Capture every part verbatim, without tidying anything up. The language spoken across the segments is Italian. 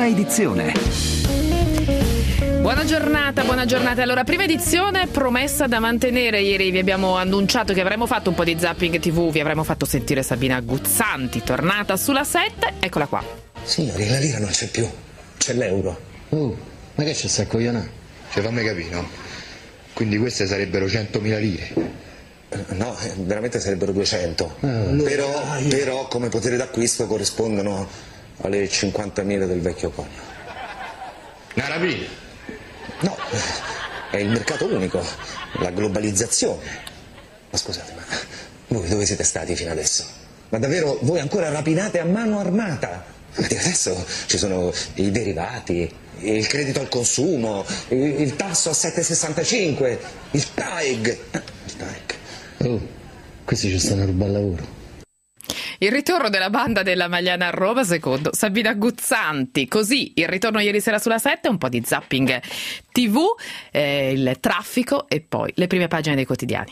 edizione. Buona giornata, buona giornata. Allora, prima edizione promessa da mantenere. Ieri vi abbiamo annunciato che avremmo fatto un po' di zapping tivù, vi avremmo fatto sentire Sabina Guzzanti, tornata sulla sette. Eccola qua. Signori, la lira non c'è più, c'è l'euro. Oh, ma che c'è sta coglionà? Cioè, fammi capire, no? Quindi queste sarebbero centomila lire. No, veramente sarebbero duecento. Oh. Però, però come potere d'acquisto corrispondono alle cinquantamila del vecchio conio. Una rapina? No, è il mercato unico, la globalizzazione. Ma scusate, ma voi dove siete stati fino adesso? Ma davvero voi ancora rapinate a mano armata? Adesso ci sono i derivati, il credito al consumo, il, il tasso a sette virgola sessantacinque, il T A E G. Il T A E G. Oh, questi ci stanno a rubare lavoro. Il ritorno della banda della Magliana a Roma, secondo Sabina Guzzanti. Così, il ritorno ieri sera sulla sette, un po' di zapping tivù, eh, il traffico e poi le prime pagine dei quotidiani.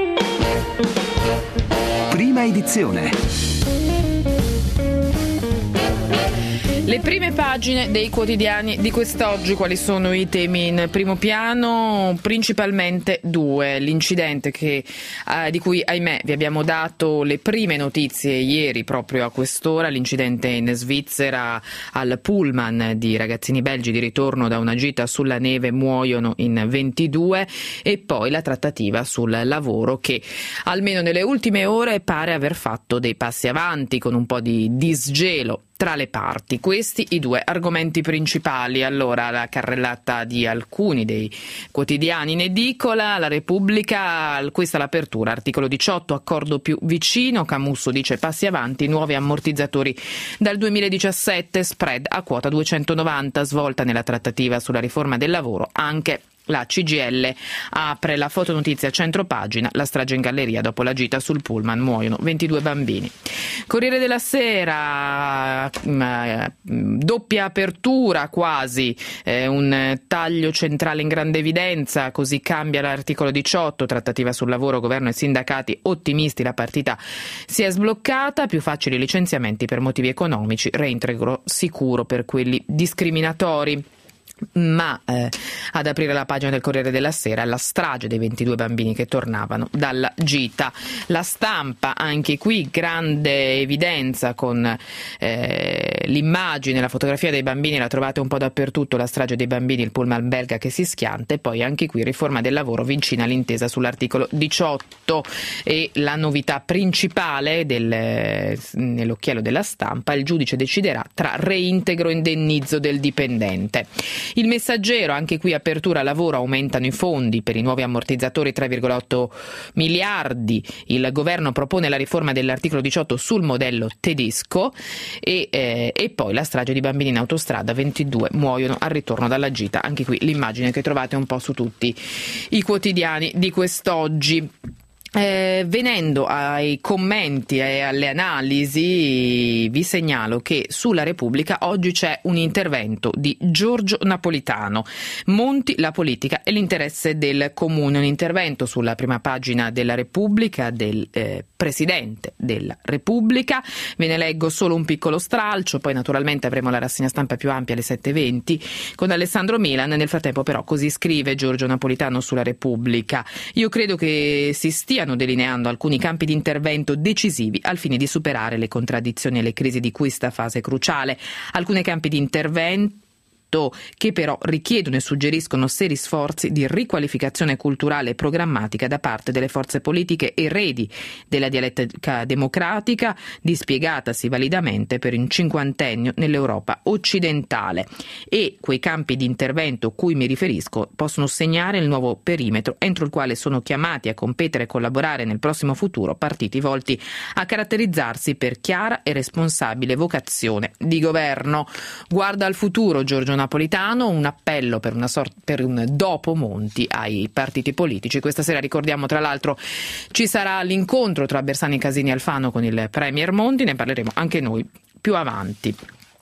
Prima edizione. Le prime pagine dei quotidiani di quest'oggi, quali sono i temi in primo piano? Principalmente due. L'incidente che, eh, di cui, ahimè, vi abbiamo dato le prime notizie ieri proprio a quest'ora, l'incidente in Svizzera al pullman di ragazzini belgi di ritorno da una gita sulla neve, muoiono in ventidue, e poi la trattativa sul lavoro che almeno nelle ultime ore pare aver fatto dei passi avanti con un po' di disgelo tra le parti. Questi i due argomenti principali. Allora, la carrellata di alcuni dei quotidiani in edicola. La Repubblica, questa l'apertura, articolo diciotto, accordo più vicino, Camusso dice passi avanti, nuovi ammortizzatori dal duemiladiciassette, spread a quota duecentonovanta, svolta nella trattativa sulla riforma del lavoro, anche la C G I L apre la fotonotizia a centropagina, la strage in galleria dopo la gita sul pullman, muoiono ventidue bambini. Corriere della Sera, doppia apertura quasi, eh, un taglio centrale in grande evidenza, così cambia l'articolo diciotto, trattativa sul lavoro, governo e sindacati ottimisti, la partita si è sbloccata, più facili licenziamenti per motivi economici, reintegro sicuro per quelli discriminatori. Ma eh, ad aprire la pagina del Corriere della Sera, la strage dei ventidue bambini che tornavano dalla gita. La Stampa, anche qui grande evidenza con eh, l'immagine, la fotografia dei bambini, la trovate un po' dappertutto, la strage dei bambini, il pullman belga che si schianta, e poi anche qui riforma del lavoro, vicina all'intesa sull'articolo diciotto, e la novità principale del, nell'occhiello della Stampa, il giudice deciderà tra reintegro e indennizzo del dipendente. Il Messaggero, anche qui apertura lavoro, aumentano i fondi per i nuovi ammortizzatori, tre virgola otto miliardi, il governo propone la riforma dell'articolo diciotto sul modello tedesco, e, eh, e poi la strage di bambini in autostrada, ventidue muoiono al ritorno dalla gita, anche qui l'immagine che trovate un po' su tutti i quotidiani di quest'oggi. Eh, venendo ai commenti e alle analisi, vi segnalo che sulla Repubblica oggi c'è un intervento di Giorgio Napolitano, Monti, la politica e l'interesse del comune, un intervento sulla prima pagina della Repubblica del eh, Presidente della Repubblica. Ve ne leggo solo un piccolo stralcio, poi naturalmente avremo la rassegna stampa più ampia alle sette e venti con Alessandro Milan. Nel frattempo però così scrive Giorgio Napolitano sulla Repubblica: io credo che si stia delineando alcuni campi di intervento decisivi al fine di superare le contraddizioni e le crisi di questa fase cruciale. Alcuni campi di intervento che però richiedono e suggeriscono seri sforzi di riqualificazione culturale e programmatica da parte delle forze politiche eredi della dialettica democratica dispiegatasi validamente per un cinquantennio nell'Europa occidentale. E quei campi di intervento a cui mi riferisco possono segnare il nuovo perimetro entro il quale sono chiamati a competere e collaborare nel prossimo futuro partiti volti a caratterizzarsi per chiara e responsabile vocazione di governo. Guarda al futuro Giorgio Napolitano, un appello per una sorta, per un dopo Monti ai partiti politici. Questa sera, ricordiamo, tra l'altro ci sarà l'incontro tra Bersani, Casini e Alfano con il Premier Monti, ne parleremo anche noi più avanti.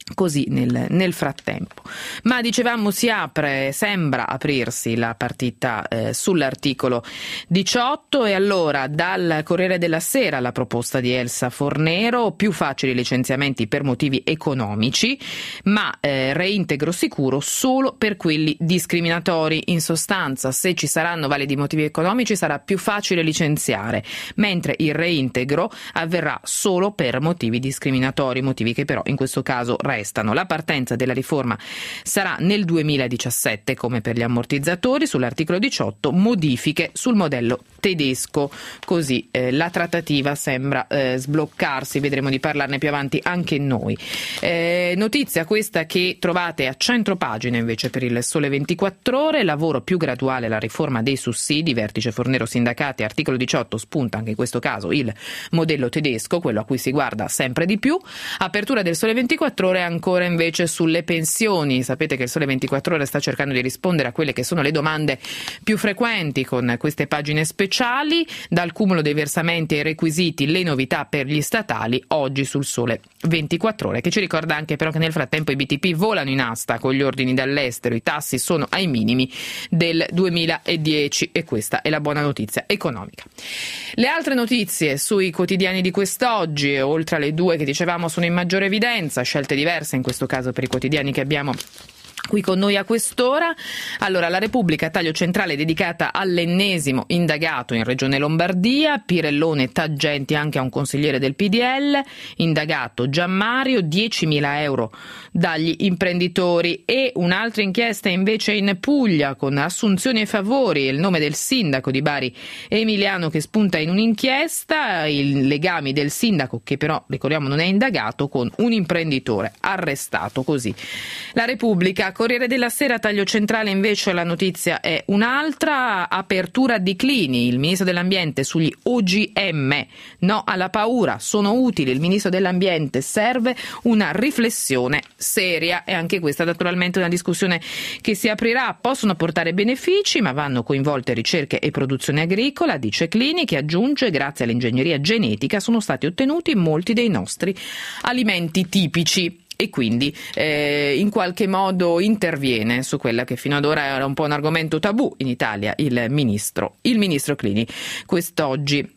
così nel, nel frattempo. Ma dicevamo si apre, sembra aprirsi la partita eh, sull'articolo diciotto, e allora dal Corriere della Sera la proposta di Elsa Fornero: più facili licenziamenti per motivi economici, ma eh, reintegro sicuro solo per quelli discriminatori. In sostanza, se ci saranno validi motivi economici sarà più facile licenziare, mentre il reintegro avverrà solo per motivi discriminatori, motivi che però in questo caso restano. La partenza della riforma sarà nel duemiladiciassette come per gli ammortizzatori. Sull'articolo diciotto modifiche sul modello tedesco, così eh, la trattativa sembra eh, sbloccarsi, vedremo di parlarne più avanti anche noi. Eh, notizia questa che trovate a centropagina invece per il Sole ventiquattro Ore: lavoro più graduale, la riforma dei sussidi, vertice Fornero sindacati, articolo diciotto, spunta anche in questo caso il modello tedesco, quello a cui si guarda sempre di più. Apertura del Sole ventiquattro Ore ancora invece sulle pensioni. Sapete che il Sole ventiquattro Ore sta cercando di rispondere a quelle che sono le domande più frequenti con queste pagine speciali, dal cumulo dei versamenti ai requisiti, le novità per gli statali, oggi sul Sole ventiquattro Ore, che ci ricorda anche però che nel frattempo i B T P volano in asta con gli ordini dall'estero, i tassi sono ai minimi del duemiladieci e questa è la buona notizia economica. Le altre notizie sui quotidiani di quest'oggi, oltre alle due che dicevamo, sono in maggiore evidenza, scelte diverse in questo caso per i quotidiani che abbiamo qui con noi a quest'ora. Allora, la Repubblica, taglio centrale dedicata all'ennesimo indagato in Regione Lombardia, Pirellone tangenti anche a un consigliere del P D L, indagato Gianmario, diecimila euro dagli imprenditori. E un'altra inchiesta invece in Puglia con assunzioni e favori, il nome del sindaco di Bari Emiliano che spunta in un'inchiesta, i legami del sindaco che però ricordiamo non è indagato con un imprenditore arrestato. Così la Repubblica. Corriere della Sera, taglio centrale invece la notizia è un'altra: apertura di Clini, il ministro dell'ambiente sugli O G M, no alla paura, sono utili, il ministro dell'ambiente, serve una riflessione seria. E anche questa naturalmente una discussione che si aprirà, possono portare benefici ma vanno coinvolte ricerche e produzione agricola, dice Clini, che aggiunge: grazie all'ingegneria genetica sono stati ottenuti molti dei nostri alimenti tipici. E quindi eh, in qualche modo interviene su quella che fino ad ora era un po' un argomento tabù in Italia, il ministro, il ministro Clini, quest'oggi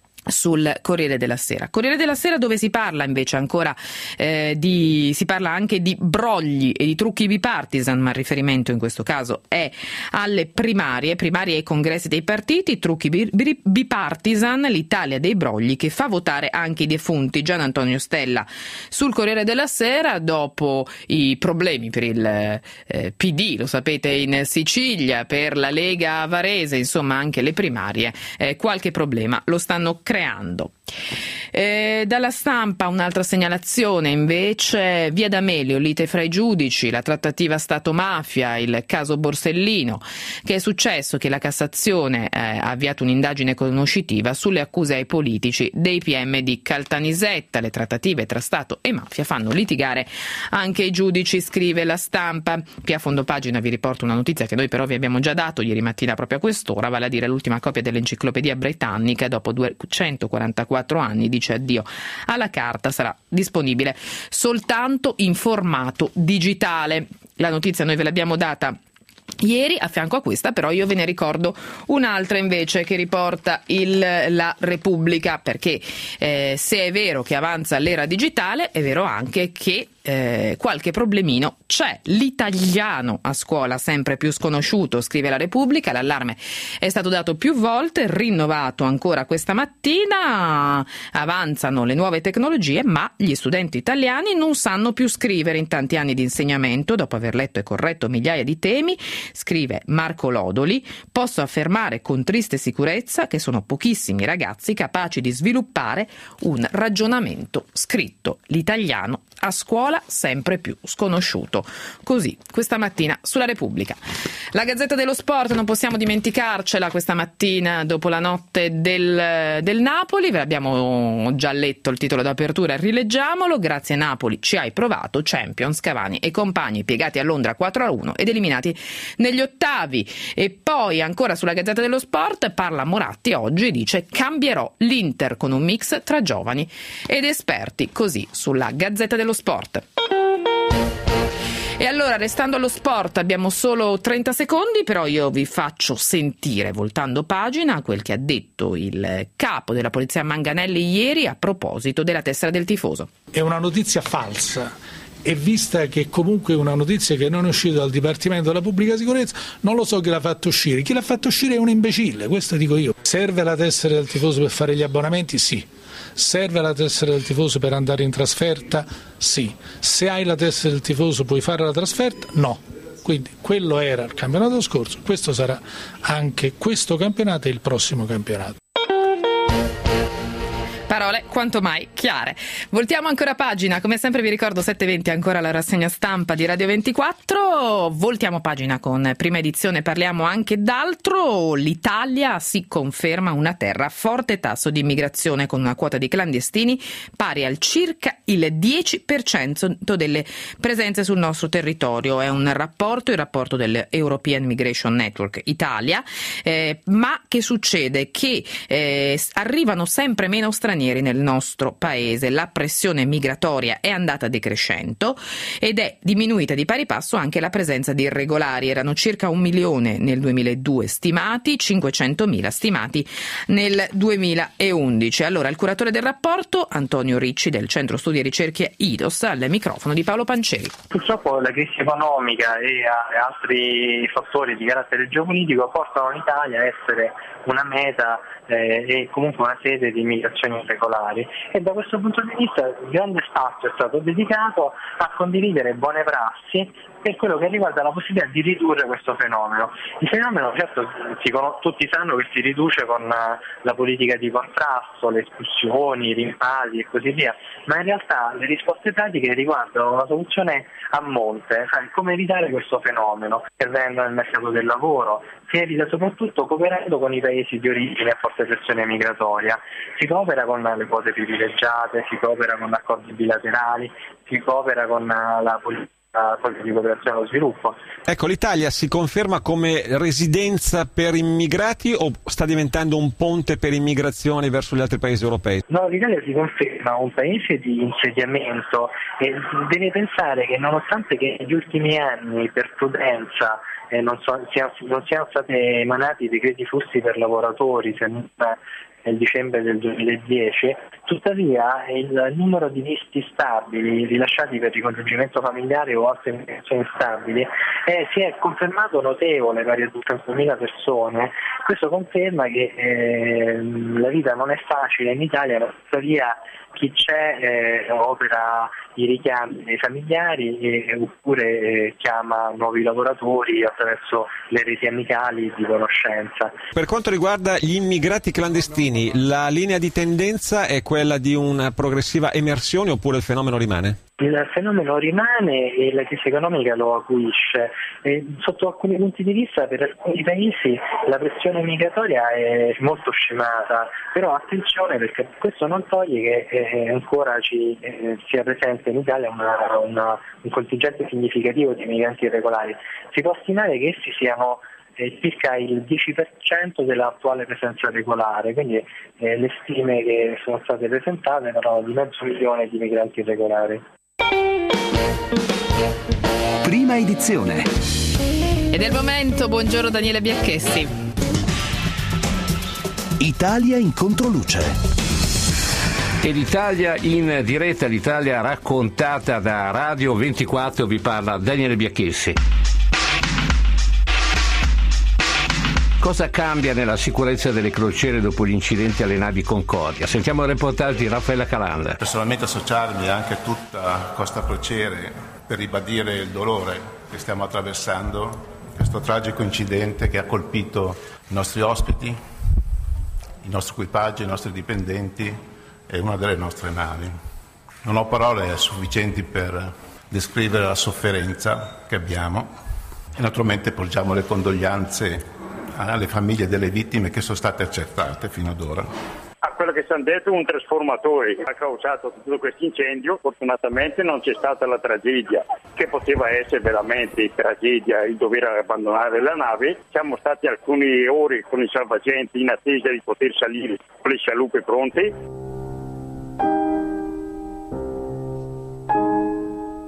sul Corriere della Sera. Corriere della Sera, dove si parla invece ancora eh, di si parla anche di brogli e di trucchi bipartisan, ma il riferimento in questo caso è alle primarie, primarie e congressi dei partiti, trucchi bi- bi- bipartisan, l'Italia dei brogli che fa votare anche i defunti. Gian Antonio Stella sul Corriere della Sera, dopo i problemi per il eh, P D, lo sapete, in Sicilia, per la Lega Varese, insomma anche le primarie, eh, qualche problema lo stanno creando. Eh, dalla Stampa un'altra segnalazione invece: via D'Amelio, lite fra i giudici, la trattativa Stato-mafia, il caso Borsellino. Che è successo? Che la Cassazione eh, ha avviato un'indagine conoscitiva sulle accuse ai politici dei P M di Caltanissetta. Le trattative tra Stato e mafia fanno litigare anche i giudici, scrive la Stampa. Qui a fondo pagina vi riporto una notizia che noi però vi abbiamo già dato ieri mattina proprio a quest'ora, vale a dire l'ultima copia dell'Enciclopedia Britannica dopo duecentoquarantaquattro anni dice addio alla carta, sarà disponibile soltanto in formato digitale. La notizia noi ve l'abbiamo data ieri, a fianco a questa però io ve ne ricordo un'altra invece che riporta il, la Repubblica, perché eh, se è vero che avanza l'era digitale, è vero anche che Eh, qualche problemino c'è. L'italiano a scuola sempre più sconosciuto, scrive la Repubblica. L'allarme è stato dato più volte, rinnovato ancora questa mattina. Avanzano le nuove tecnologie, ma gli studenti italiani non sanno più scrivere in tanti anni di insegnamento. Dopo aver letto e corretto migliaia di temi, scrive Marco Lodoli, posso affermare con triste sicurezza che sono pochissimi ragazzi capaci di sviluppare un ragionamento scritto. L'italiano a scuola sempre più sconosciuto. Così questa mattina sulla Repubblica. La Gazzetta dello Sport non possiamo dimenticarcela questa mattina dopo la notte del, del Napoli. Ve l'abbiamo già letto il titolo d'apertura, rileggiamolo: grazie Napoli, ci hai provato, Champions, Cavani e compagni piegati a Londra quattro a uno ed eliminati negli ottavi. E poi ancora sulla Gazzetta dello Sport parla Moratti oggi e dice: cambierò l'Inter con un mix tra giovani ed esperti. Così sulla Gazzetta dello Sport. E allora, restando allo sport, abbiamo solo trenta secondi, però io vi faccio sentire, voltando pagina, quel che ha detto il capo della polizia Manganelli ieri a proposito della tessera del tifoso. È una notizia falsa, e vista che comunque è una notizia che non è uscita dal Dipartimento della Pubblica Sicurezza, non lo so chi l'ha fatto uscire. Chi l'ha fatto uscire è un imbecille, questo dico io. Serve la tessera del tifoso per fare gli abbonamenti? Sì. Serve la tessera del tifoso per andare in trasferta? Sì. Se hai la tessera del tifoso puoi fare la trasferta? No. Quindi quello era il campionato scorso, questo sarà anche questo campionato e il prossimo campionato. Parole quanto mai chiare. Voltiamo ancora pagina, come sempre vi ricordo sette e venti ancora la rassegna stampa di Radio ventiquattro. Voltiamo pagina con Prima Edizione, parliamo anche d'altro. L'Italia si conferma una terra a forte tasso di immigrazione, con una quota di clandestini pari al circa il dieci per cento delle presenze sul nostro territorio. È un rapporto, il rapporto del European Migration Network Italia. Eh, ma che succede? Che eh, arrivano sempre meno stranieri nel nostro paese, la pressione migratoria è andata decrescendo ed è diminuita di pari passo anche la presenza di irregolari. Erano circa un milione nel duemiladue stimati, cinquecentomila stimati nel duemilaundici. Allora, il curatore del rapporto, Antonio Ricci del Centro Studi e Ricerche I D O S, al microfono di Paolo Panceri. Purtroppo la crisi economica e altri fattori di carattere geopolitico portano l'Italia a essere una meta eh, e comunque una sede di immigrazioni irregolari, e da questo punto di vista il grande spazio è stato dedicato a condividere buone prassi per quello che riguarda la possibilità di ridurre questo fenomeno. Il fenomeno, certo, si con- tutti sanno che si riduce con uh, la politica di contrasto, le espulsioni, i rimpatri e così via, ma in realtà le risposte pratiche riguardano una soluzione a monte, cioè come evitare questo fenomeno, intervenendo nel mercato del lavoro. Si evita soprattutto cooperando con i paesi di origine a forte pressione migratoria, si coopera con le quote privilegiate, si coopera con accordi bilaterali, si coopera con uh, la politica di cooperazione allo sviluppo. Ecco, l'Italia si conferma come residenza per immigrati o sta diventando un ponte per immigrazione verso gli altri paesi europei? No, l'Italia si conferma un paese di insediamento e deve pensare che nonostante che negli ultimi anni per prudenza eh, non, so, sia, non siano stati emanati decreti flussi per lavoratori, se non nel dicembre del duemiladieci, tuttavia il numero di visti stabili rilasciati per ricongiungimento familiare o altre immigrazioni stabili eh, si è confermato notevole, pari a duecentomila persone. Questo conferma che eh, la vita non è facile in Italia, ma tuttavia chi c'è eh, opera i richiami dei familiari eh, oppure eh, chiama nuovi lavoratori attraverso le reti amicali di conoscenza. Per quanto riguarda gli immigrati clandestini, la linea di tendenza è quella di una progressiva emersione oppure il fenomeno rimane? Il fenomeno rimane e la crisi economica lo acuisce. E sotto alcuni punti di vista per alcuni paesi la pressione migratoria è molto scemata, però attenzione perché questo non toglie che eh, ancora ci eh, sia presente in Italia una, una, un contingente significativo di migranti irregolari. Si può stimare che essi siano eh, circa il dieci per cento dell'attuale presenza regolare, quindi eh, le stime che sono state presentate erano di mezzo milione di migranti irregolari. Prima Edizione. Ed è il momento, buongiorno Daniele Biacchessi. Italia in controluce. E l'Italia in diretta, l'Italia raccontata da Radio ventiquattro, vi parla Daniele Biacchessi. Cosa cambia nella sicurezza delle crociere dopo gli incidenti alle navi Concordia? Sentiamo il reportage di Raffaella Calanda. Personalmente associarmi anche a tutta Costa Crociere per ribadire il dolore che stiamo attraversando, questo tragico incidente che ha colpito i nostri ospiti, il nostro equipaggio, i nostri dipendenti e una delle nostre navi. Non ho parole sufficienti per descrivere la sofferenza che abbiamo e naturalmente porgiamo le condoglianze alle famiglie delle vittime che sono state accertate fino ad ora. A quello che ci hanno detto, un trasformatore ha causato tutto questo incendio. Fortunatamente non c'è stata la tragedia, che poteva essere veramente tragedia il dover abbandonare la nave. Siamo stati alcune ore con i salvagenti in attesa di poter salire con le scialuppe pronte.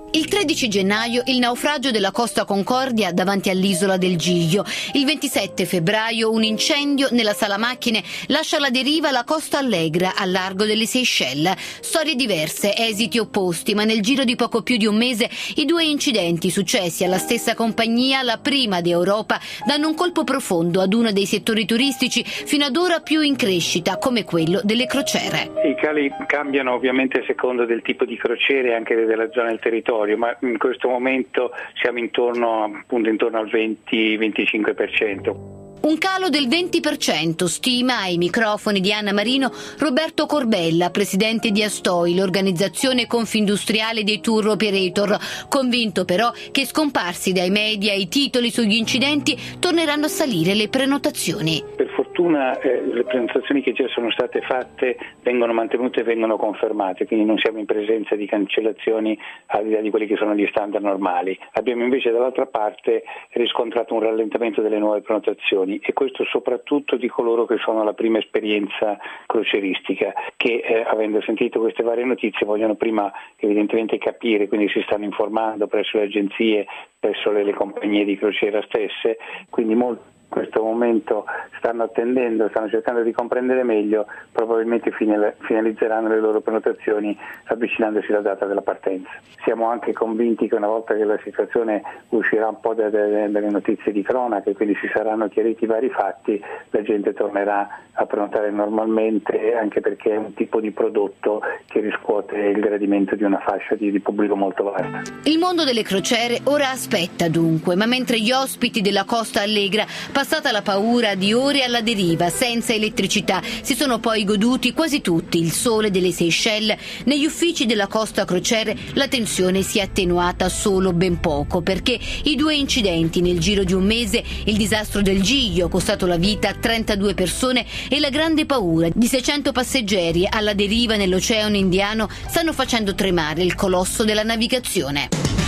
Il tredici gennaio il naufragio della Costa Concordia davanti all'isola del Giglio. Il ventisette febbraio un incendio nella sala macchine lascia alla deriva la Costa Allegra al largo delle Seychelles. Storie diverse, esiti opposti, ma nel giro di poco più di un mese i due incidenti successi alla stessa compagnia, la prima d'Europa, danno un colpo profondo ad uno dei settori turistici fino ad ora più in crescita, come quello delle crociere. I cali cambiano ovviamente a seconda del tipo di crociere e anche della zona del territorio, ma in questo momento siamo intorno, appunto, intorno al venti venticinque per cento. Un calo del venti per cento, stima ai microfoni di Anna Marino Roberto Corbella, presidente di Astoi, l'organizzazione confindustriale dei tour operator, convinto però che scomparsi dai media i titoli sugli incidenti torneranno a salire le prenotazioni. Per fortuna eh, le prenotazioni che già sono state fatte vengono mantenute e vengono confermate, quindi non siamo in presenza di cancellazioni al di là di quelli che sono gli standard normali. Abbiamo invece dall'altra parte riscontrato un rallentamento delle nuove prenotazioni, e questo soprattutto di coloro che sono alla prima esperienza crocieristica, che eh, avendo sentito queste varie notizie vogliono prima evidentemente capire, quindi si stanno informando presso le agenzie, presso le, le compagnie di crociera stesse, quindi molti in questo momento stanno attendendo, stanno cercando di comprendere meglio, probabilmente finalizzeranno le loro prenotazioni avvicinandosi alla data della partenza. Siamo anche convinti che una volta che la situazione uscirà un po' dalle, dalle notizie di cronaca e quindi si saranno chiariti i vari fatti, la gente tornerà a prenotare normalmente, anche perché è un tipo di prodotto che riscuote il gradimento di una fascia di, di pubblico molto vasta. Il mondo delle crociere ora aspetta dunque, ma mentre gli ospiti della Costa Allegra, passata la paura di ore alla deriva, senza elettricità, si sono poi goduti quasi tutti il sole delle Seychelles, negli uffici della Costa Crociere la tensione si è attenuata solo ben poco, perché i due incidenti nel giro di un mese, il disastro del Giglio costato la vita a trentadue persone e la grande paura di seicento passeggeri alla deriva nell'Oceano Indiano stanno facendo tremare il colosso della navigazione.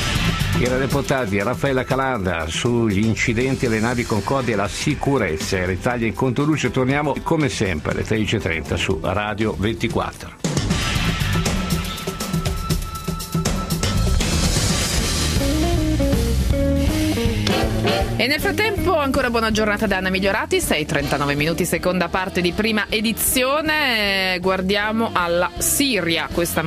Era reportaggio di Raffaella Calanda sugli incidenti alle navi Concordia e la sicurezza. Era Italia in Controluce. Torniamo come sempre alle tredici e trenta su Radio ventiquattro. E nel frattempo ancora buona giornata da Anna Migliorati, sei e trentanove minuti, seconda parte di prima edizione. Guardiamo alla Siria questa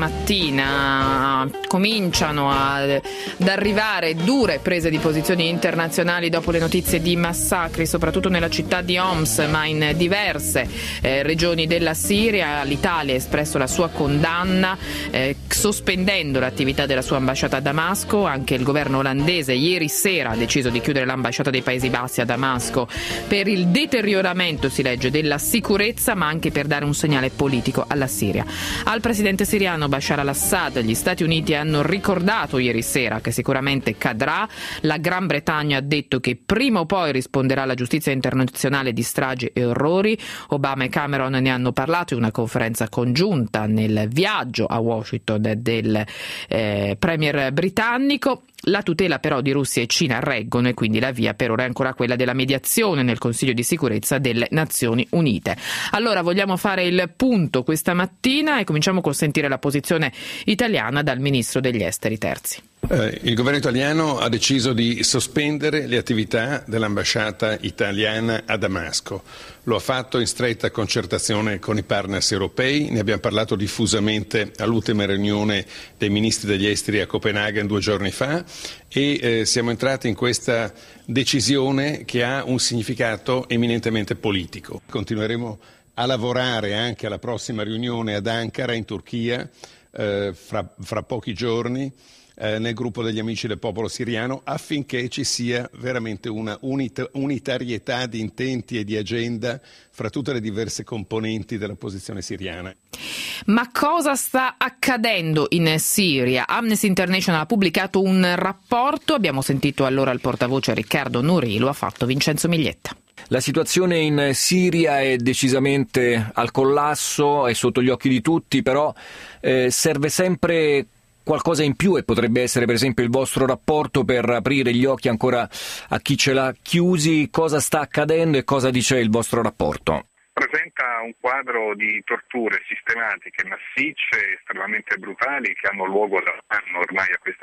mattina. Cominciano ad arrivare dure prese di posizioni internazionali dopo le notizie di massacri, soprattutto nella città di Homs, ma in diverse eh, regioni della Siria. L'Italia ha espresso la sua condanna, eh, sospendendo l'attività della sua ambasciata a Damasco. Anche il governo olandese ieri sera ha deciso di chiudere l'ambasciata dei Paesi Bassi a Damasco per il deterioramento, si legge, della sicurezza, ma anche per dare un segnale politico alla Siria. Al presidente siriano Bashar al-Assad gli Stati Uniti hanno ricordato ieri sera che sicuramente cadrà. La Gran Bretagna ha detto che prima o poi risponderà alla giustizia internazionale di stragi e orrori. Obama e Cameron ne hanno parlato in una conferenza congiunta nel viaggio a Washington del eh, premier britannico. La tutela però di Russia e Cina reggono, e quindi la via per ora è ancora quella della mediazione nel Consiglio di sicurezza delle Nazioni Unite. Allora vogliamo fare il punto questa mattina e cominciamo col sentire la posizione italiana dal ministro degli esteri Terzi. Eh, il governo italiano ha deciso di sospendere le attività dell'ambasciata italiana a Damasco. Lo ha fatto in stretta concertazione con i partners europei, ne abbiamo parlato diffusamente all'ultima riunione dei ministri degli esteri a Copenaghen due giorni fa e eh, siamo entrati in questa decisione che ha un significato eminentemente politico. Continueremo a lavorare anche alla prossima riunione ad Ankara in Turchia eh, fra, fra pochi giorni. Eh, nel gruppo degli amici del popolo siriano, affinché ci sia veramente una unit- unitarietà di intenti e di agenda fra tutte le diverse componenti della posizione siriana. Ma cosa sta accadendo in Siria? Amnesty International ha pubblicato un rapporto, abbiamo sentito allora il portavoce Riccardo Nuri, lo ha fatto Vincenzo Miglietta. La situazione in Siria è decisamente al collasso, è sotto gli occhi di tutti, però eh, serve sempre qualcosa in più, e potrebbe essere per esempio il vostro rapporto per aprire gli occhi ancora a chi ce l'ha chiusi. Cosa sta accadendo e cosa dice il vostro rapporto? Presenta un quadro di torture sistematiche, massicce, estremamente brutali, che hanno luogo da un anno ormai a questa parte in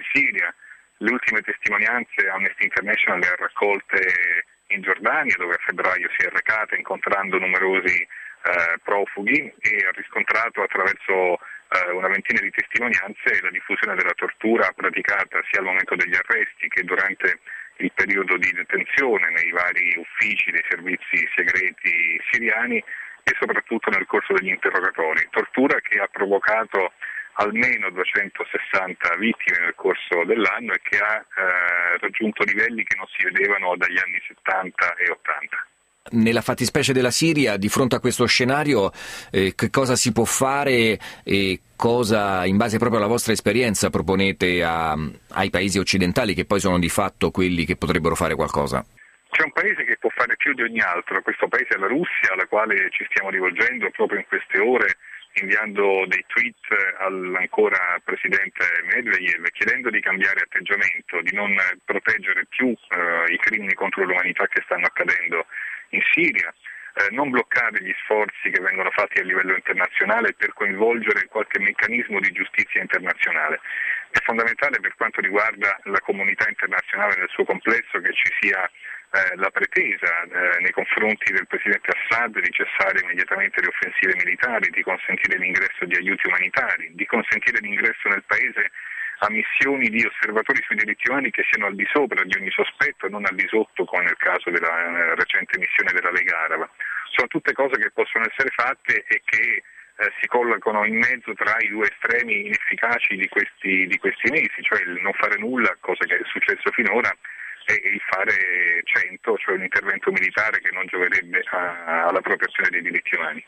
Siria, le ultime testimonianze Amnesty International le ha raccolte in Giordania, dove a febbraio si è recata incontrando numerosi eh, profughi e ha riscontrato attraverso eh, una ventina di testimonianze la diffusione della tortura praticata sia al momento degli arresti che durante il periodo di detenzione nei vari uffici dei servizi segreti siriani e soprattutto nel corso degli interrogatori. Tortura che ha provocato almeno duecentosessanta vittime nel corso dell'anno e che ha eh, raggiunto livelli che non si vedevano dagli anni settanta e ottanta. Nella fattispecie della Siria, di fronte a questo scenario, eh, che cosa si può fare e cosa, in base proprio alla vostra esperienza, proponete a, ai paesi occidentali, che poi sono di fatto quelli che potrebbero fare qualcosa? C'è un paese che può fare più di ogni altro, questo paese è la Russia, alla quale ci stiamo rivolgendo proprio in queste ore, inviando dei tweet all'ancora presidente Medvedev chiedendo di cambiare atteggiamento, di non proteggere più eh, i crimini contro l'umanità che stanno accadendo in Siria, eh, non bloccare gli sforzi che vengono fatti a livello internazionale per coinvolgere qualche meccanismo di giustizia internazionale. È fondamentale per quanto riguarda la comunità internazionale nel suo complesso che ci sia eh, la pretesa eh, nei confronti del presidente Assad di cessare immediatamente le offensive militari, di consentire l'ingresso di aiuti umanitari, di consentire l'ingresso nel paese a missioni di osservatori sui diritti umani che siano al di sopra di ogni sospetto e non al di sotto, come nel caso della eh, recente missione della Lega Araba. Sono tutte cose che possono essere fatte e che eh, si collocano in mezzo tra i due estremi inefficaci di questi, di questi mesi, cioè il non fare nulla, cosa che è successo finora, e il fare cento, cioè un intervento militare che non gioverebbe a, alla protezione dei diritti umani.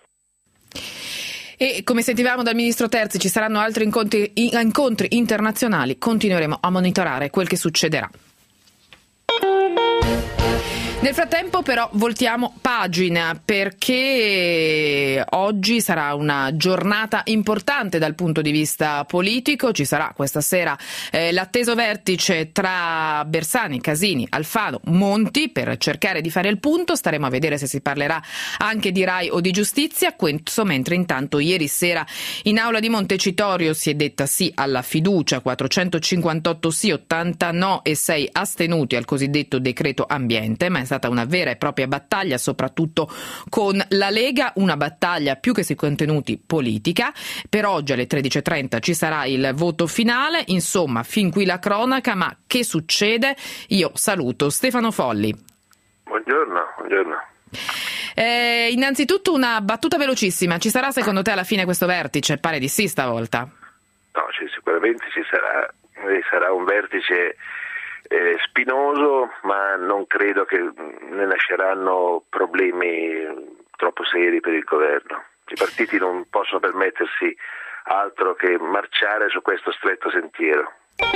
E come sentivamo dal ministro Terzi, ci saranno altri incontri, incontri internazionali, continueremo a monitorare quel che succederà. Nel frattempo però voltiamo pagina, perché oggi sarà una giornata importante dal punto di vista politico. Ci sarà questa sera eh, l'atteso vertice tra Bersani, Casini, Alfano, Monti per cercare di fare il punto. Staremo a vedere se si parlerà anche di Rai o di giustizia. Questo mentre intanto ieri sera in aula di Montecitorio si è detta sì alla fiducia, quattrocentocinquantotto sì, ottanta no e sei astenuti al cosiddetto decreto ambiente, ma è stata una vera e propria battaglia, soprattutto con la Lega, una battaglia più che sui contenuti politica. Per oggi alle tredici e trenta ci sarà il voto finale, insomma fin qui la cronaca, ma che succede? Io saluto Stefano Folli. Buongiorno, buongiorno. Eh, innanzitutto una battuta velocissima, ci sarà secondo te alla fine questo vertice? Pare di sì stavolta. No, sì, sicuramente ci sarà, sarà un vertice Eh, spinoso, ma non credo che ne nasceranno problemi troppo seri per il governo. I partiti non possono permettersi altro che marciare su questo stretto sentiero.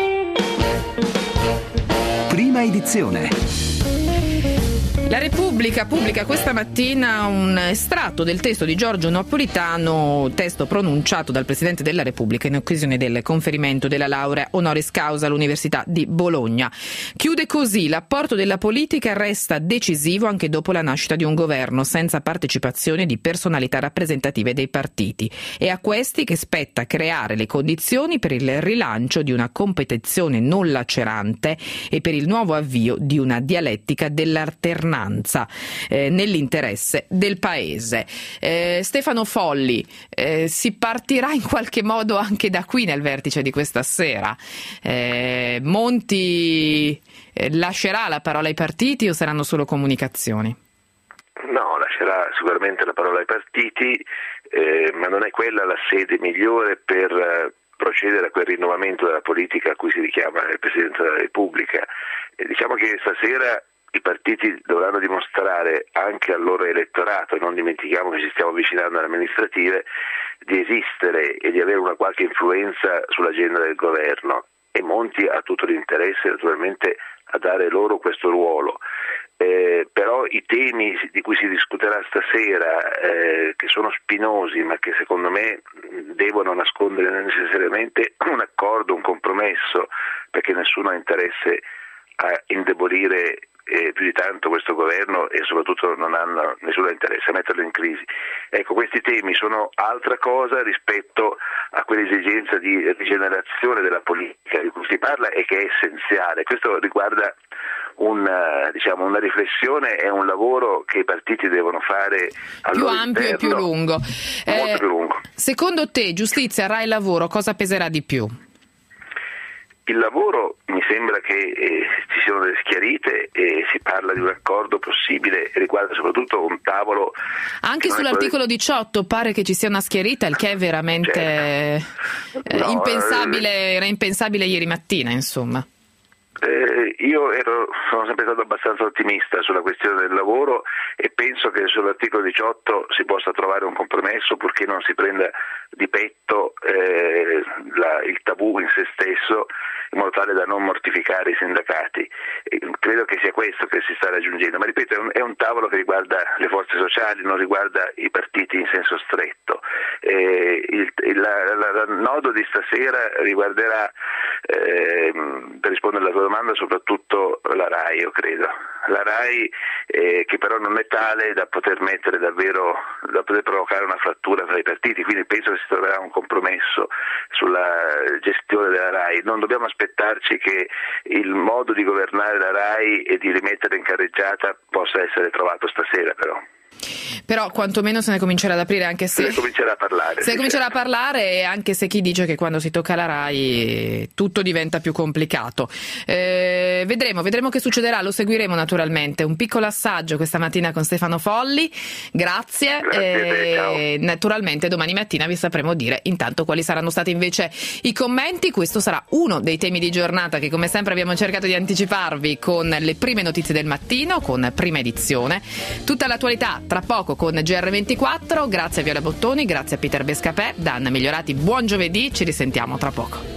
Prima edizione. La Repubblica pubblica questa mattina un estratto del testo di Giorgio Napolitano, testo pronunciato dal Presidente della Repubblica in occasione del conferimento della laurea honoris causa all'Università di Bologna. Chiude così: l'apporto della politica resta decisivo anche dopo la nascita di un governo senza partecipazione di personalità rappresentative dei partiti. È a questi che spetta creare le condizioni per il rilancio di una competizione non lacerante e per il nuovo avvio di una dialettica dell'alternanza eh, nell'interesse del Paese. Eh, Stefano Folli, eh, si partirà in qualche modo anche da qui nel vertice di questa sera? Eh, Monti eh, lascerà la parola ai partiti o saranno solo comunicazioni? No, lascerà sicuramente la parola ai partiti, eh, ma non è quella la sede migliore per eh, procedere a quel rinnovamento della politica a cui si richiama il Presidente della Repubblica. Eh, diciamo che stasera i partiti dovranno dimostrare anche al loro elettorato, non dimentichiamo che ci stiamo avvicinando alle amministrative, di esistere e di avere una qualche influenza sull'agenda del governo, e Monti ha tutto l'interesse naturalmente a dare loro questo ruolo. Eh, però i temi di cui si discuterà stasera, eh, che sono spinosi ma che secondo me devono nascondere necessariamente un accordo, un compromesso, perché nessuno ha interesse a indebolire e più di tanto questo governo e soprattutto non hanno nessun interesse a metterlo in crisi. Ecco, questi temi sono altra cosa rispetto a quell'esigenza di rigenerazione della politica di cui si parla e che è essenziale. Questo riguarda una, diciamo, una riflessione e un lavoro che i partiti devono fare al più loro ampio interno, e più lungo. Molto Eh, più lungo. Secondo te, giustizia, Rai Lavoro, cosa peserà di più? Il lavoro mi sembra che eh, ci siano delle schiarite e si parla di un accordo possibile e riguarda soprattutto un tavolo. Anche sull'articolo diciotto pare che ci sia una schiarita, il che è veramente certo. eh, no, impensabile, eh, era impensabile ieri mattina, insomma. Eh, io ero, sono sempre stato abbastanza ottimista sulla questione del lavoro e penso che sull'articolo diciotto si possa trovare un compromesso purché non si prenda di petto eh, la, il tabù in se stesso in modo tale da non mortificare i sindacati. E credo che sia questo che si sta raggiungendo, ma ripeto è un, è un tavolo che riguarda le forze sociali, non riguarda i partiti in senso stretto. Eh, il, il la, la, la nodo di stasera riguarderà, eh, per rispondere alla tua domanda, soprattutto la RAI, io credo. La RAI eh, che però non è tale da poter mettere davvero, da poter provocare una frattura tra i partiti, quindi penso che si troverà un compromesso sulla gestione della RAI. Non dobbiamo aspettarci che il modo di governare la RAI e di rimettere in carreggiata possa essere trovato stasera, però. Però quantomeno se ne comincerà ad aprire, anche se se ne comincerà a parlare. Se ne comincerà a parlare, anche se chi dice che quando si tocca la RAI tutto diventa più complicato. Eh, vedremo, vedremo che succederà, lo seguiremo naturalmente. Un piccolo assaggio questa mattina con Stefano Folli. Grazie. Grazie eh, naturalmente domani mattina vi sapremo dire intanto quali saranno stati invece i commenti. Questo sarà uno dei temi di giornata che come sempre abbiamo cercato di anticiparvi con le prime notizie del mattino, con Prima Edizione. Tutta l'attualità tra poco con G R ventiquattro. Grazie a Viola Bottoni, grazie a Peter Bescapè, da Anna Migliorati, buon giovedì, ci risentiamo tra poco.